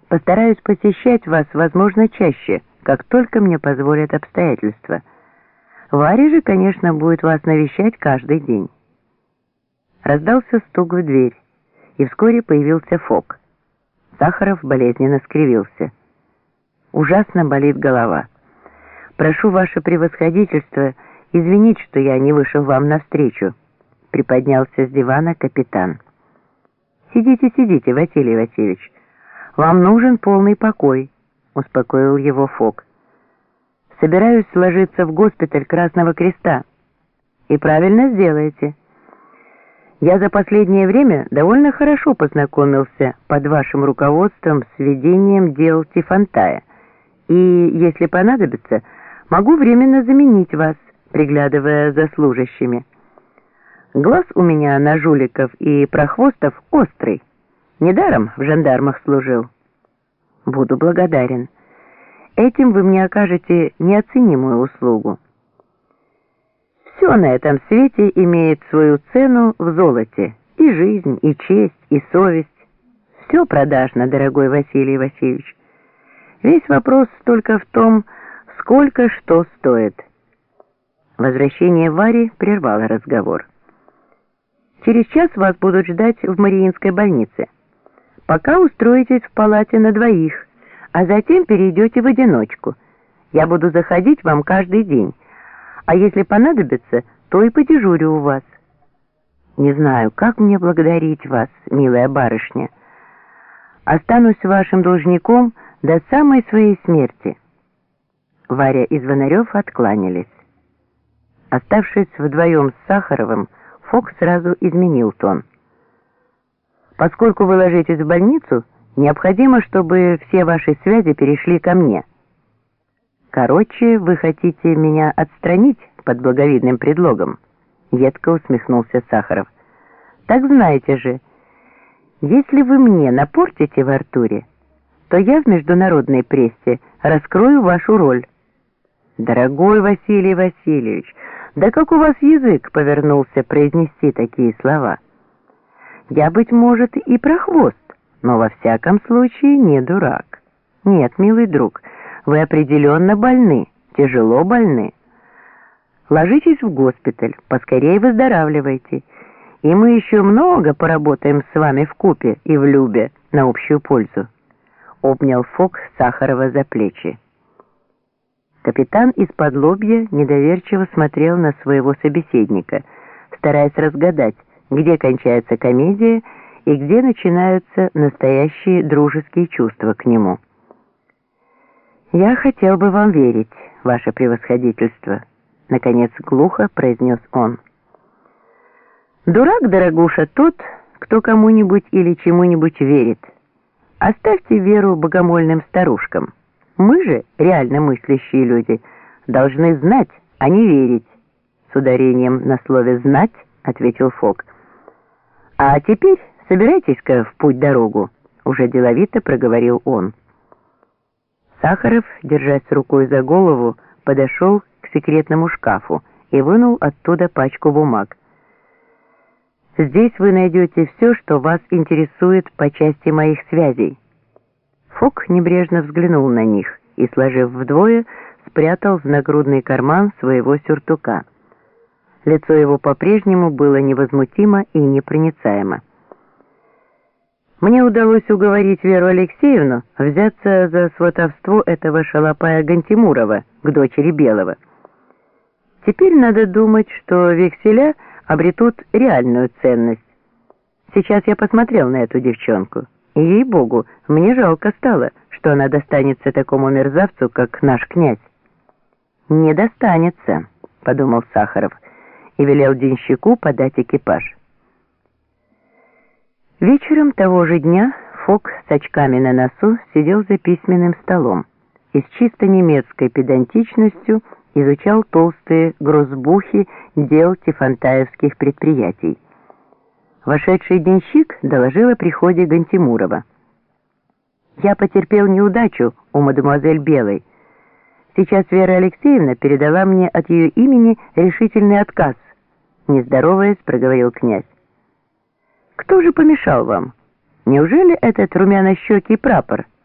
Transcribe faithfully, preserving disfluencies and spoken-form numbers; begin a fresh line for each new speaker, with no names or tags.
Постараюсь посещать вас, возможно, чаще, как только мне позволят обстоятельства. Варя же, конечно, будет вас навещать каждый день». Раздался стук в дверь, и вскоре появился Фок. Сахаров болезненно скривился. «Ужасно болит голова. Прошу ваше превосходительство извинить, что я не вышел вам навстречу», — приподнялся с дивана капитан. «Сидите, сидите, Василий Васильевич. Вам нужен полный покой», — успокоил его Фок. «Собираюсь ложиться в госпиталь Красного Креста. И правильно сделаете. Я за последнее время довольно хорошо познакомился под вашим руководством с ведением дел Тифонтая, и, если понадобится, могу временно заменить вас, приглядывая за служащими. Глаз у меня на жуликов и прохвостов острый. Недаром в жандармах служил. Буду благодарен. Этим вы мне окажете неоценимую услугу. Все на этом свете имеет свою цену в золоте. И жизнь, и честь, и совесть. Все продажно, дорогой Василий Васильевич. Весь вопрос только в том, сколько что стоит. Возвращение Вари прервало разговор. Через час вас будут ждать в Мариинской больнице. Пока устроитесь в палате на двоих, а затем перейдете в одиночку. Я буду заходить вам каждый день, а если понадобится, то и подежурю у вас. Не знаю, как мне благодарить вас, милая барышня. Останусь вашим должником до самой своей смерти». Варя и Звонарев откланялись. Оставшись вдвоем с Сахаровым, Фок сразу изменил тон. «Поскольку вы ложитесь в больницу, необходимо, чтобы все ваши связи перешли ко мне. Короче, вы хотите меня отстранить под благовидным предлогом?» Едко усмехнулся Сахаров. «Так знаете же, если вы мне напортите в Артуре, то я в международной прессе раскрою вашу роль». «Дорогой Василий Васильевич, да как у вас язык повернулся произнести такие слова? Я, быть может, и прохвост, но во всяком случае не дурак. Нет, милый друг, вы определенно больны, тяжело больны. Ложитесь в госпиталь, поскорее выздоравливайте, и мы еще много поработаем с вами вкупе и в любе на общую пользу». Обнял Фок Сахарова за плечи. Капитан из-под лобья недоверчиво смотрел на своего собеседника, стараясь разгадать, где кончается комедия и где начинаются настоящие дружеские чувства к нему. «Я хотел бы вам верить, ваше превосходительство», — наконец глухо произнес он. «Дурак, дорогуша, тот, кто кому-нибудь или чему-нибудь верит. Оставьте веру богомольным старушкам. Мы же, реально мыслящие люди, должны знать, а не верить», — с ударением на слове «знать» ответил Фок. «А теперь собирайтесь-ка в путь-дорогу», — уже деловито проговорил он. Сахаров, держась рукой за голову, подошел к секретному шкафу и вынул оттуда пачку бумаг. «Здесь вы найдете все, что вас интересует по части моих связей». Фок небрежно взглянул на них и, сложив вдвое, спрятал в нагрудный карман своего сюртука. Лицо его по-прежнему было невозмутимо и непроницаемо. «Мне удалось уговорить Веру Алексеевну взяться за сватовство этого шалопая Гантимурова к дочери Белого. Теперь надо думать, что векселя обретут реальную ценность. Сейчас я посмотрел на эту девчонку, и, ей-богу, мне жалко стало, что она достанется такому мерзавцу, как наш князь». «Не достанется», — подумал Сахаров, и велел денщику подать экипаж. Вечером того же дня Фок с очками на носу сидел за письменным столом и с чисто немецкой педантичностью изучал толстые грозбухи дел тифонтаевских предприятий. Вошедший денщик доложил о приходе Гантимурова. «Я потерпел неудачу у мадемуазель Белой. Сейчас Вера Алексеевна передала мне от ее имени решительный отказ», — не здороваясь, проговорил князь. «Кто же помешал вам? Неужели этот румянощекий прапор?»